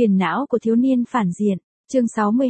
Phiền não của thiếu niên phản diện. Chương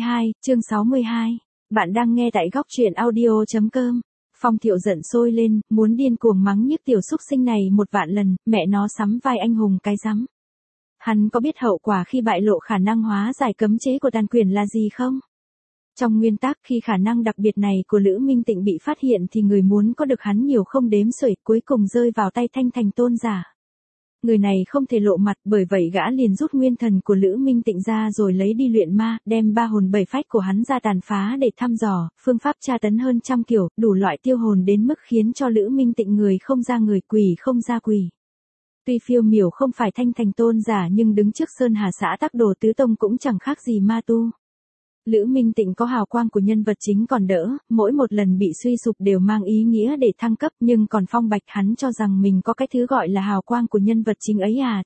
62. Bạn đang nghe tại góc truyện audio.com. Phong Thiệu giận sôi lên, muốn điên cuồng mắng nhiếc tiểu súc sinh này một vạn lần, mẹ nó sắm vai anh hùng cái rắm. Hắn có biết hậu quả khi bại lộ khả năng hóa giải cấm chế của tàn quyền là gì không? Trong nguyên tắc khi khả năng đặc biệt này của Lữ Minh Tịnh bị phát hiện thì người muốn có được hắn nhiều không đếm xuể, cuối cùng rơi vào tay Thanh Thành tôn giả. Người này không thể lộ mặt, bởi vậy gã liền rút nguyên thần của Lữ Minh Tịnh ra rồi lấy đi luyện ma, đem 3 hồn 7 phách của hắn ra tàn phá để thăm dò, phương pháp tra tấn hơn trăm kiểu, đủ loại tiêu hồn đến mức khiến cho Lữ Minh Tịnh người không ra người, quỷ không ra quỷ. Tuy phiêu miểu không phải Thanh Thành tôn giả nhưng đứng trước Sơn Hà xã Tắc Đồ tứ tông cũng chẳng khác gì ma tu. Lữ Minh Tịnh có hào quang của nhân vật chính còn đỡ, mỗi một lần bị suy sụp đều mang ý nghĩa để thăng cấp, nhưng còn Phong Bạch hắn cho rằng mình có cái thứ gọi là hào quang của nhân vật chính ấy à,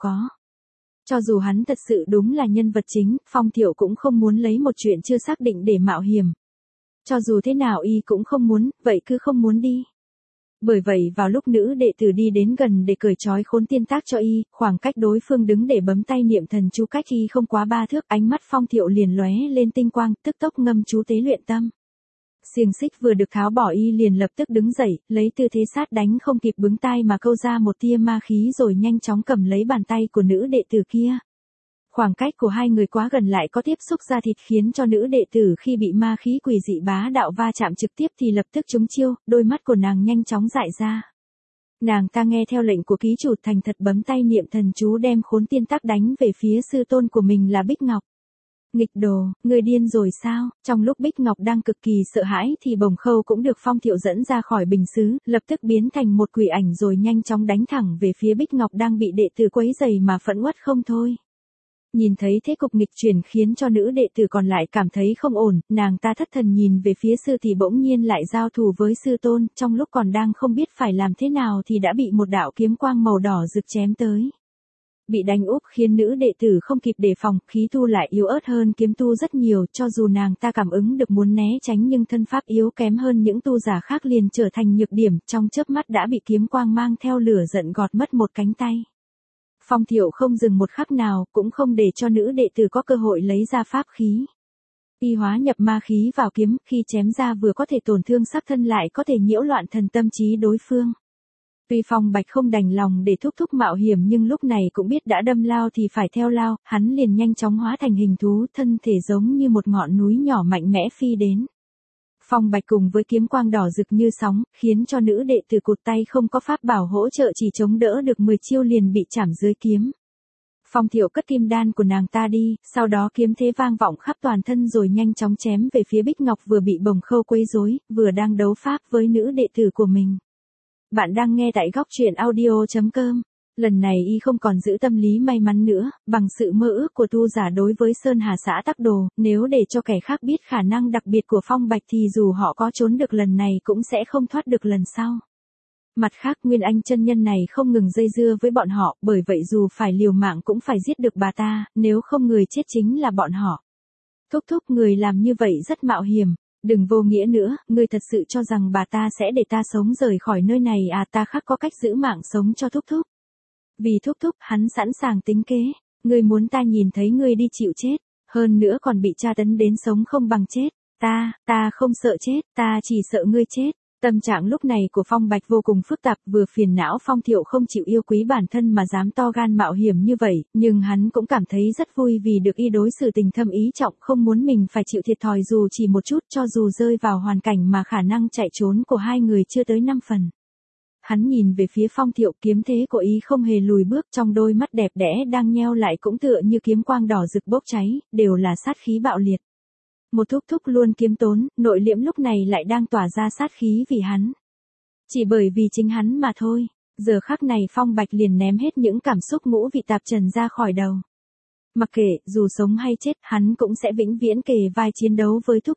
cho dù hắn thật sự đúng là nhân vật chính, Phong Thiệu cũng không muốn lấy một chuyện chưa xác định để mạo hiểm. Cho dù thế nào y cũng không muốn, vậy cứ không muốn đi. Bởi vậy vào lúc nữ đệ tử đi đến gần để cởi trói khốn tiên tác cho y, khoảng cách đối phương đứng để bấm tay niệm thần chú cách y không quá 3 thước, ánh mắt Phong Thiệu liền lóe lên tinh quang, tức tốc ngâm chú tế luyện tâm. Xiềng xích vừa được tháo bỏ y liền lập tức đứng dậy, lấy tư thế sát đánh không kịp bứng tai mà câu ra một tia ma khí rồi nhanh chóng cầm lấy bàn tay của nữ đệ tử kia. Khoảng cách của hai người quá gần lại có tiếp xúc da thịt khiến cho nữ đệ tử khi bị ma khí quỷ dị bá đạo va chạm trực tiếp thì lập tức trúng chiêu, đôi mắt của nàng nhanh chóng dại ra. Nàng ta nghe theo lệnh của ký chủ thành thật bấm tay niệm thần chú đem khốn tiên tắc đánh về phía sư tôn của mình là Bích Ngọc. Nghịch đồ, người điên rồi sao? Trong lúc Bích Ngọc đang cực kỳ sợ hãi thì Bồng Khâu cũng được Phong Thiệu dẫn ra khỏi bình sứ, lập tức biến thành một quỷ ảnh rồi nhanh chóng đánh thẳng về phía Bích Ngọc đang bị đệ tử quấy rầy mà phẫn uất không thôi. Nhìn thấy thế cục nghịch chuyển khiến cho nữ đệ tử còn lại cảm thấy không ổn, nàng ta thất thần nhìn về phía sư thì bỗng nhiên lại giao thủ với sư tôn, trong lúc còn đang không biết phải làm thế nào thì đã bị một đạo kiếm quang màu đỏ rực chém tới. Bị đánh úp khiến nữ đệ tử không kịp đề phòng, khí tu lại yếu ớt hơn kiếm tu rất nhiều, cho dù nàng ta cảm ứng được muốn né tránh nhưng thân pháp yếu kém hơn những tu giả khác liền trở thành nhược điểm, trong chớp mắt đã bị kiếm quang mang theo lửa giận gọt mất một cánh tay. Phong Thiệu không dừng một khắc nào, cũng không để cho nữ đệ tử có cơ hội lấy ra pháp khí. Y hóa nhập ma khí vào kiếm, khi chém ra vừa có thể tổn thương xác thân lại có thể nhiễu loạn thần tâm trí đối phương. Tuy Phong Bạch không đành lòng để thúc mạo hiểm nhưng lúc này cũng biết đã đâm lao thì phải theo lao, hắn liền nhanh chóng hóa thành hình thú, thân thể giống như một ngọn núi nhỏ mạnh mẽ phi đến. Phong Bạch cùng với kiếm quang đỏ rực như sóng, khiến cho nữ đệ tử cụt tay không có pháp bảo hỗ trợ chỉ chống đỡ được 10 chiêu liền bị chảm dưới kiếm. Phong Thiệu cất kim đan của nàng ta đi, sau đó kiếm thế vang vọng khắp toàn thân rồi nhanh chóng chém về phía Bích Ngọc vừa bị Bồng Khâu quấy rối, vừa đang đấu pháp với nữ đệ tử của mình. Bạn đang nghe tại góc truyện audio.com. Lần này y không còn giữ tâm lý may mắn nữa, bằng sự mơ ước của tu giả đối với Sơn Hà xã Tắc Đồ, nếu để cho kẻ khác biết khả năng đặc biệt của Phong Bạch thì dù họ có trốn được lần này cũng sẽ không thoát được lần sau. Mặt khác Nguyên Anh chân nhân này không ngừng dây dưa với bọn họ, bởi vậy dù phải liều mạng cũng phải giết được bà ta, nếu không người chết chính là bọn họ. Thúc người làm như vậy rất mạo hiểm. Đừng vô nghĩa nữa, ngươi thật sự cho rằng bà ta sẽ để ta sống rời khỏi nơi này à, ta khắc có cách giữ mạng sống cho thúc. Vì thúc hắn sẵn sàng tính kế, ngươi muốn ta nhìn thấy ngươi đi chịu chết, hơn nữa còn bị tra tấn đến sống không bằng chết, ta không sợ chết, ta chỉ sợ ngươi chết. Tâm trạng lúc này của Phong Bạch vô cùng phức tạp, vừa phiền não Phong Thiệu không chịu yêu quý bản thân mà dám to gan mạo hiểm như vậy, nhưng hắn cũng cảm thấy rất vui vì được y đối xử tình thâm ý trọng, không muốn mình phải chịu thiệt thòi dù chỉ một chút, cho dù rơi vào hoàn cảnh mà khả năng chạy trốn của hai người chưa tới 5 phần. Hắn nhìn về phía Phong Thiệu, kiếm thế của y không hề lùi bước, trong đôi mắt đẹp đẽ đang nheo lại cũng tựa như kiếm quang đỏ rực bốc cháy, đều là sát khí bạo liệt. Một thúc luôn kiếm tốn, nội liễm lúc này lại đang tỏa ra sát khí vì hắn. Chỉ bởi vì chính hắn mà thôi, giờ khắc này Phong Bạch liền ném hết những cảm xúc ngũ vị tạp trần ra khỏi đầu. Mặc kệ, dù sống hay chết, hắn cũng sẽ vĩnh viễn kề vai chiến đấu với thúc.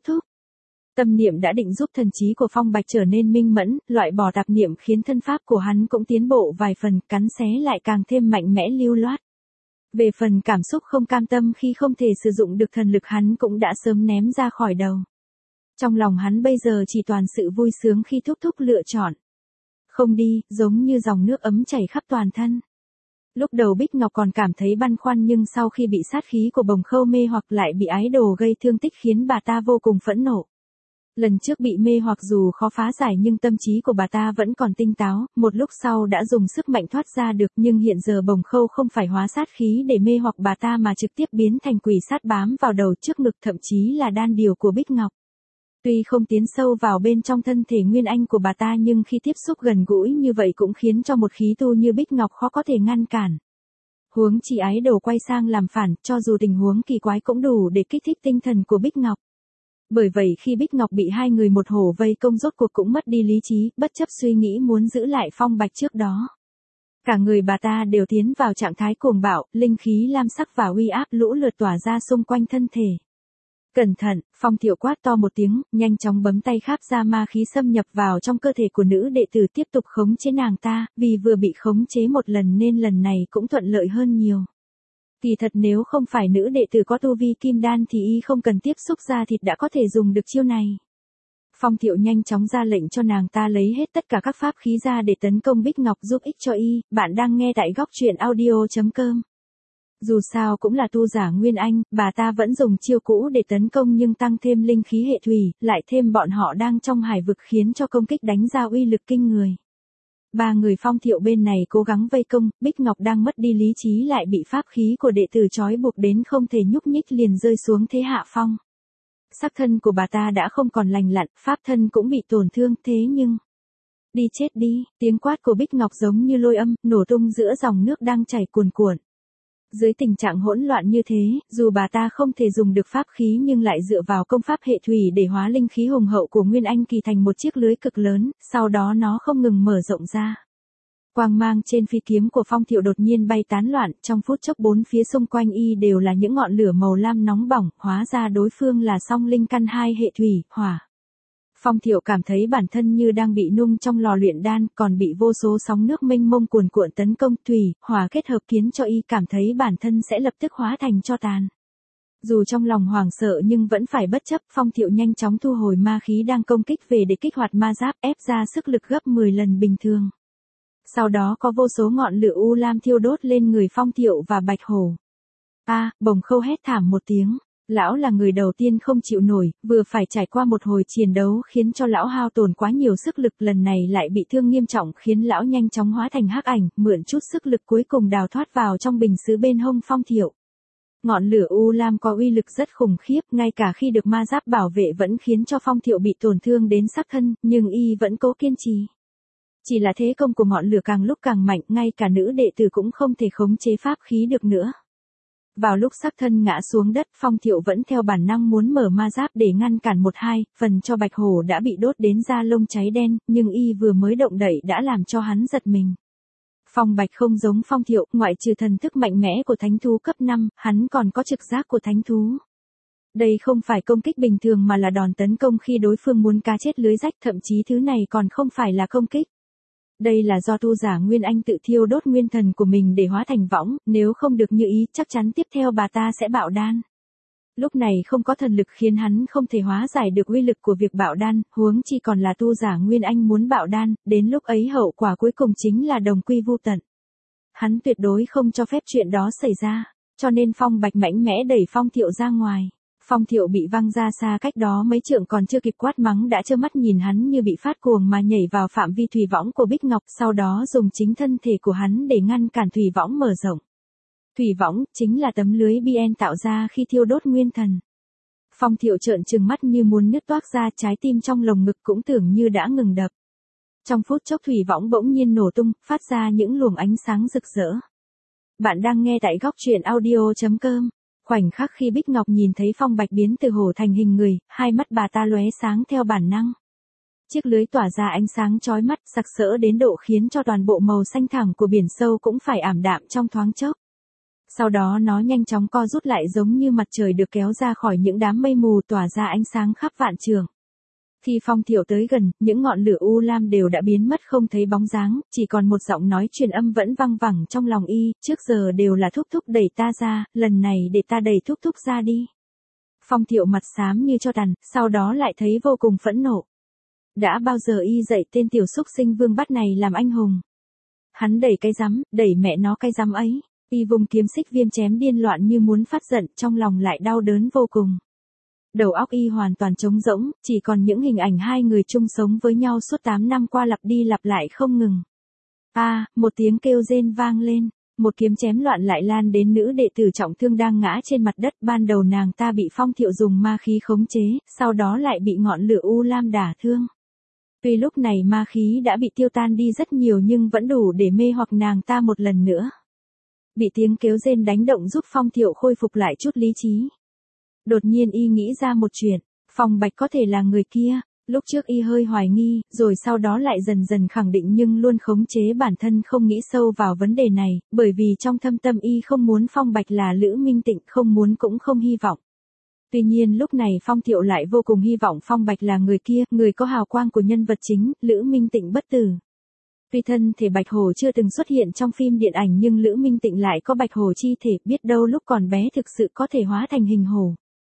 Tâm niệm đã định giúp thần trí của Phong Bạch trở nên minh mẫn, loại bỏ tạp niệm khiến thân pháp của hắn cũng tiến bộ vài phần, cắn xé lại càng thêm mạnh mẽ lưu loát. Về phần cảm xúc không cam tâm khi không thể sử dụng được thần lực hắn cũng đã sớm ném ra khỏi đầu. Trong lòng hắn bây giờ chỉ toàn sự vui sướng khi thúc lựa chọn. Không đi, giống như dòng nước ấm chảy khắp toàn thân. Lúc đầu Bích Ngọc còn cảm thấy băn khoăn nhưng sau khi bị sát khí của Bồng Khâu mê hoặc lại bị ái đồ gây thương tích khiến bà ta vô cùng phẫn nộ. Lần trước bị mê hoặc dù khó phá giải nhưng tâm trí của bà ta vẫn còn tinh táo, một lúc sau đã dùng sức mạnh thoát ra được nhưng hiện giờ Bồng Khâu không phải hóa sát khí để mê hoặc bà ta mà trực tiếp biến thành quỷ sát bám vào đầu trước ngực thậm chí là đan điền của Bích Ngọc. Tuy không tiến sâu vào bên trong thân thể Nguyên Anh của bà ta nhưng khi tiếp xúc gần gũi như vậy cũng khiến cho một khí tu như Bích Ngọc khó có thể ngăn cản. Huống chi ái đồ quay sang làm phản, cho dù tình huống kỳ quái cũng đủ để kích thích tinh thần của Bích Ngọc. Bởi vậy khi Bích Ngọc bị hai người một hổ vây công rốt cuộc cũng mất đi lý trí, bất chấp suy nghĩ muốn giữ lại Phong Bạch trước đó. Cả người bà ta đều tiến vào trạng thái cuồng bạo, linh khí lam sắc và uy áp lũ lượt tỏa ra xung quanh thân thể. Cẩn thận, Phong Thiệu quát to một tiếng, nhanh chóng bấm tay kháp ra ma khí xâm nhập vào trong cơ thể của nữ đệ tử tiếp tục khống chế nàng ta, vì vừa bị khống chế một lần nên lần này cũng thuận lợi hơn nhiều. Kỳ thật nếu không phải nữ đệ tử có tu vi kim đan thì y không cần tiếp xúc da thịt đã có thể dùng được chiêu này. Phong Thiệu nhanh chóng ra lệnh cho nàng ta lấy hết tất cả các pháp khí ra để tấn công Bích Ngọc giúp ích cho y, bạn đang nghe tại góc truyện audio.com. Dù sao cũng là tu giả Nguyên Anh, bà ta vẫn dùng chiêu cũ để tấn công nhưng tăng thêm linh khí hệ thủy, lại thêm bọn họ đang trong hải vực khiến cho công kích đánh ra uy lực kinh người. Ba người Phong Thiệu bên này cố gắng vây công, Bích Ngọc đang mất đi lý trí lại bị pháp khí của đệ tử trói buộc đến không thể nhúc nhích liền rơi xuống thế hạ phong. Sắc thân của bà ta đã không còn lành lặn, pháp thân cũng bị tổn thương thế nhưng... Đi chết đi, tiếng quát của Bích Ngọc giống như lôi âm, nổ tung giữa dòng nước đang chảy cuồn cuộn. Dưới tình trạng hỗn loạn như thế, dù bà ta không thể dùng được pháp khí nhưng lại dựa vào công pháp hệ thủy để hóa linh khí hùng hậu của Nguyên Anh kỳ thành một chiếc lưới cực lớn, sau đó nó không ngừng mở rộng ra. Quang mang trên phi kiếm của Phong Thiệu đột nhiên bay tán loạn, trong phút chốc bốn phía xung quanh y đều là những ngọn lửa màu lam nóng bỏng, hóa ra đối phương là song linh căn hai hệ thủy, hỏa. Phong Thiệu cảm thấy bản thân như đang bị nung trong lò luyện đan, còn bị vô số sóng nước mênh mông cuồn cuộn tấn công, thủy, hỏa kết hợp khiến cho y cảm thấy bản thân sẽ lập tức hóa thành tro tàn. Dù trong lòng hoảng sợ nhưng vẫn phải bất chấp, Phong Thiệu nhanh chóng thu hồi ma khí đang công kích về để kích hoạt ma giáp, ép ra sức lực gấp 10 lần bình thường. Sau đó có vô số ngọn lửa u lam thiêu đốt lên người Phong Thiệu và Bạch Hổ. Bồng Khâu hét thảm một tiếng. Lão là người đầu tiên không chịu nổi, vừa phải trải qua một hồi chiến đấu khiến cho lão hao tổn quá nhiều sức lực, lần này lại bị thương nghiêm trọng khiến lão nhanh chóng hóa thành hắc ảnh, mượn chút sức lực cuối cùng đào thoát vào trong bình sứ bên hông Phong Thiệu. Ngọn lửa u lam có uy lực rất khủng khiếp, ngay cả khi được ma giáp bảo vệ vẫn khiến cho Phong Thiệu bị tổn thương đến xác thân, nhưng y vẫn cố kiên trì. Chỉ là thế công của ngọn lửa càng lúc càng mạnh, ngay cả nữ đệ tử cũng không thể khống chế pháp khí được nữa. Vào lúc xác thân ngã xuống đất, Phong Thiệu vẫn theo bản năng muốn mở ma giáp để ngăn cản một hai, phần cho Bạch Hổ đã bị đốt đến da lông cháy đen, nhưng y vừa mới động đậy đã làm cho hắn giật mình. Phong Bạch không giống Phong Thiệu, ngoại trừ thần thức mạnh mẽ của thánh thú cấp 5, hắn còn có trực giác của thánh thú. Đây không phải công kích bình thường mà là đòn tấn công khi đối phương muốn cá chết lưới rách, thậm chí thứ này còn không phải là công kích. Đây là do tu giả Nguyên Anh tự thiêu đốt nguyên thần của mình để hóa thành võng, nếu không được như ý chắc chắn tiếp theo bà ta sẽ bạo đan. Lúc này không có thần lực khiến hắn không thể hóa giải được uy lực của việc bạo đan, huống chi còn là tu giả Nguyên Anh muốn bạo đan, đến lúc ấy hậu quả cuối cùng chính là đồng quy vu tận. Hắn tuyệt đối không cho phép chuyện đó xảy ra, cho nên Phong Bạch mạnh mẽ đẩy Phong Thiệu ra ngoài. Phong Thiệu bị văng ra xa cách đó mấy trượng còn chưa kịp quát mắng đã trơ mắt nhìn hắn như bị phát cuồng mà nhảy vào phạm vi thủy võng của Bích Ngọc, sau đó dùng chính thân thể của hắn để ngăn cản thủy võng mở rộng. Thủy võng chính là tấm lưới bien tạo ra khi thiêu đốt nguyên thần. Phong Thiệu trợn trừng mắt như muốn nứt toác ra, trái tim trong lồng ngực cũng tưởng như đã ngừng đập. Trong phút chốc thủy võng bỗng nhiên nổ tung, phát ra những luồng ánh sáng rực rỡ. Bạn đang nghe tại góc truyện audio.com. Khoảnh khắc khi Bích Ngọc nhìn thấy Phong Bạch biến từ hổ thành hình người, hai mắt bà ta lóe sáng theo bản năng. Chiếc lưới tỏa ra ánh sáng chói mắt, sặc sỡ đến độ khiến cho toàn bộ màu xanh thẳm của biển sâu cũng phải ảm đạm trong thoáng chốc. Sau đó nó nhanh chóng co rút lại giống như mặt trời được kéo ra khỏi những đám mây mù tỏa ra ánh sáng khắp vạn trường. Khi Phong Thiệu tới gần, những ngọn lửa u lam đều đã biến mất không thấy bóng dáng, chỉ còn một giọng nói truyền âm vẫn vang vẳng trong lòng y, trước giờ đều là Thúc Thúc đẩy ta ra, lần này để ta đẩy Thúc Thúc ra đi. Phong Thiệu mặt xám như tro tàn, sau đó lại thấy vô cùng phẫn nộ. Đã bao giờ y dạy tên tiểu xúc sinh Vương Bát này làm anh hùng? Hắn đẩy cái rắm, đẩy mẹ nó cái rắm ấy. Y vùng kiếm xích viêm chém điên loạn như muốn phát giận, trong lòng lại đau đớn vô cùng. Đầu óc y hoàn toàn trống rỗng, chỉ còn những hình ảnh hai người chung sống với nhau suốt 8 năm qua lặp đi lặp lại không ngừng. Một tiếng kêu rên vang lên, một kiếm chém loạn lại lan đến nữ đệ tử trọng thương đang ngã trên mặt đất. Ban đầu nàng ta bị Phong Thiệu dùng ma khí khống chế, sau đó lại bị ngọn lửa u lam đả thương. Tuy lúc này ma khí đã bị tiêu tan đi rất nhiều nhưng vẫn đủ để mê hoặc nàng ta một lần nữa. Bị tiếng kêu rên đánh động giúp Phong Thiệu khôi phục lại chút lý trí. Đột nhiên y nghĩ ra một chuyện, Phong Bạch có thể là người kia. Lúc trước y hơi hoài nghi, rồi sau đó lại dần dần khẳng định nhưng luôn khống chế bản thân không nghĩ sâu vào vấn đề này, bởi vì trong thâm tâm y không muốn Phong Bạch là Lữ Minh Tịnh, không muốn cũng không hy vọng. Tuy nhiên lúc này Phong Thiệu lại vô cùng hy vọng Phong Bạch là người kia, người có hào quang của nhân vật chính, Lữ Minh Tịnh bất tử. Tuy thân thể Bạch Hổ chưa từng xuất hiện trong phim điện ảnh nhưng Lữ Minh Tịnh lại có Bạch Hổ chi thể, biết đâu lúc còn bé thực sự có thể hóa thành hình hổ.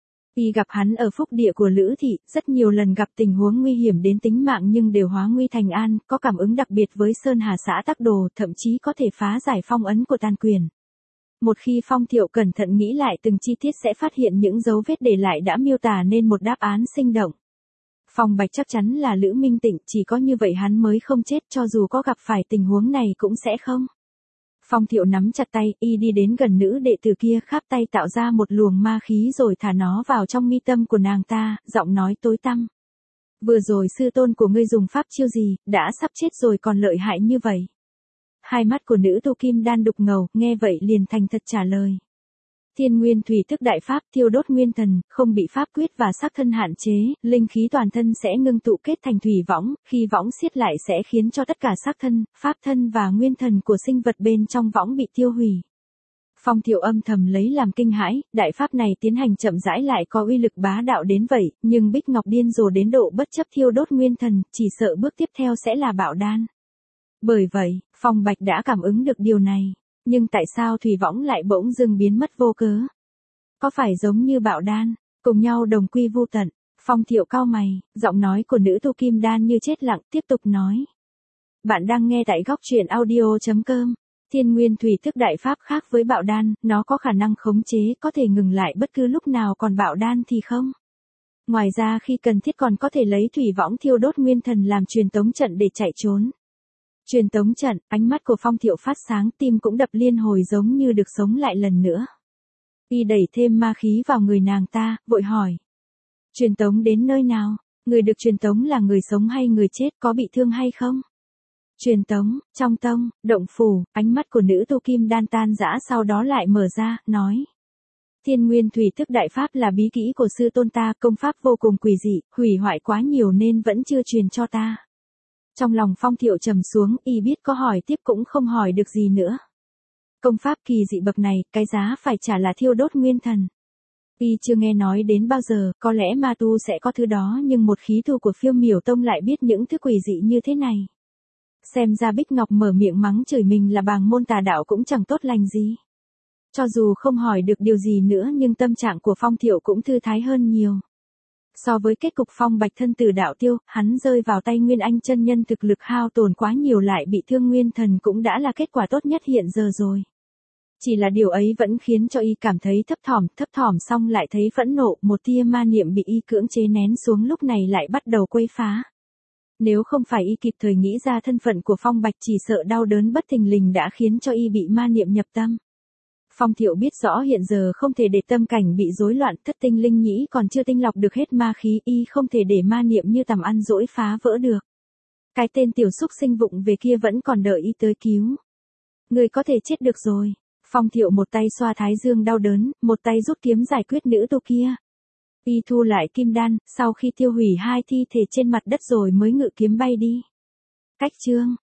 Y gặp hắn ở phúc địa của Lữ Thị, rất nhiều lần gặp tình huống nguy hiểm đến tính mạng nhưng đều hóa nguy thành an, có cảm ứng đặc biệt với Sơn Hà xã Tắc Đồ, thậm chí có thể phá giải phong ấn của tàn quyền. Một khi Phong Thiệu cẩn thận nghĩ lại từng chi tiết sẽ phát hiện những dấu vết để lại đã miêu tả nên một đáp án sinh động. Phong Bạch chắc chắn là Lữ Minh Tịnh, chỉ có như vậy hắn mới không chết, cho dù có gặp phải tình huống này cũng sẽ không. Phong Thiệu nắm chặt tay, y đi đến gần nữ đệ tử kia, khắp tay tạo ra một luồng ma khí rồi thả nó vào trong mi tâm của nàng ta, giọng nói tối tăm. Vừa rồi sư tôn của ngươi dùng pháp chiêu gì, đã sắp chết rồi còn lợi hại như vậy. Hai mắt của nữ tu kim đan đục ngầu, nghe vậy liền thành thật trả lời. Thiên Nguyên Thủy Thức Đại Pháp thiêu đốt nguyên thần, không bị pháp quyết và sắc thân hạn chế, linh khí toàn thân sẽ ngưng tụ kết thành thủy võng, khi võng siết lại sẽ khiến cho tất cả sắc thân, pháp thân và nguyên thần của sinh vật bên trong võng bị tiêu hủy. Phong Thiệu âm thầm lấy làm kinh hãi, đại pháp này tiến hành chậm rãi lại có uy lực bá đạo đến vậy, nhưng Bích Ngọc điên rồ đến độ bất chấp thiêu đốt nguyên thần, chỉ sợ bước tiếp theo sẽ là bạo đan. Bởi vậy, Phong Bạch đã cảm ứng được điều này. Nhưng tại sao thủy võng lại bỗng dưng biến mất vô cớ? Có phải giống như bạo đan, cùng nhau đồng quy vu tận? Phong Thiệu cau mày, giọng nói của nữ tu kim đan như chết lặng, tiếp tục nói. Bạn đang nghe tại góc truyện audio.com. Thiên Nguyên Thủy Thức Đại Pháp khác với bạo đan, nó có khả năng khống chế, có thể ngừng lại bất cứ lúc nào, còn bạo đan thì không. Ngoài ra khi cần thiết còn có thể lấy thủy võng thiêu đốt nguyên thần làm truyền tống trận để chạy trốn. Truyền tống trận, ánh mắt của Phong Thiệu phát sáng, tim cũng đập liên hồi giống như được sống lại lần nữa. Y đẩy thêm ma khí vào người nàng ta, vội hỏi. Truyền tống đến nơi nào? Người được truyền tống là người sống hay người chết, có bị thương hay không? Truyền tống, trong tông, động phủ, ánh mắt của nữ tu kim đan tan rã sau đó lại mở ra, nói. Thiên Nguyên Thủy Thức Đại Pháp là bí kỹ của sư tôn ta, công pháp vô cùng quỷ dị, hủy hoại quá nhiều nên vẫn chưa truyền cho ta. Trong lòng Phong Thiệu trầm xuống, y biết có hỏi tiếp cũng không hỏi được gì nữa. Công pháp kỳ dị bậc này, cái giá phải trả là thiêu đốt nguyên thần. Y chưa nghe nói đến bao giờ, có lẽ ma tu sẽ có thứ đó nhưng một khí tu của Phiêu Miểu Tông lại biết những thứ quỷ dị như thế này. Xem ra Bích Ngọc mở miệng mắng chửi mình là bàng môn tà đạo cũng chẳng tốt lành gì. Cho dù không hỏi được điều gì nữa nhưng tâm trạng của Phong Thiệu cũng thư thái hơn nhiều. So với kết cục Phong Bạch thân tử đạo tiêu, hắn rơi vào tay Nguyên Anh chân nhân thực lực hao tổn quá nhiều lại bị thương nguyên thần cũng đã là kết quả tốt nhất hiện giờ rồi. Chỉ là điều ấy vẫn khiến cho y cảm thấy thấp thỏm xong lại thấy phẫn nộ, một tia ma niệm bị y cưỡng chế nén xuống lúc này lại bắt đầu quấy phá. Nếu không phải y kịp thời nghĩ ra thân phận của Phong Bạch chỉ sợ đau đớn bất thình lình đã khiến cho y bị ma niệm nhập tâm. Phong Thiệu biết rõ hiện giờ không thể để tâm cảnh bị rối loạn, thất tinh linh nhĩ còn chưa tinh lọc được hết ma khí, y không thể để ma niệm như tầm ăn dỗi phá vỡ được. Cái tên tiểu xúc sinh vụng về kia vẫn còn đợi y tới cứu. Người có thể chết được rồi. Phong Thiệu một tay xoa thái dương đau đớn, một tay rút kiếm giải quyết nữ tu kia. Y thu lại kim đan, sau khi tiêu hủy hai thi thể trên mặt đất rồi mới ngự kiếm bay đi. Cách chương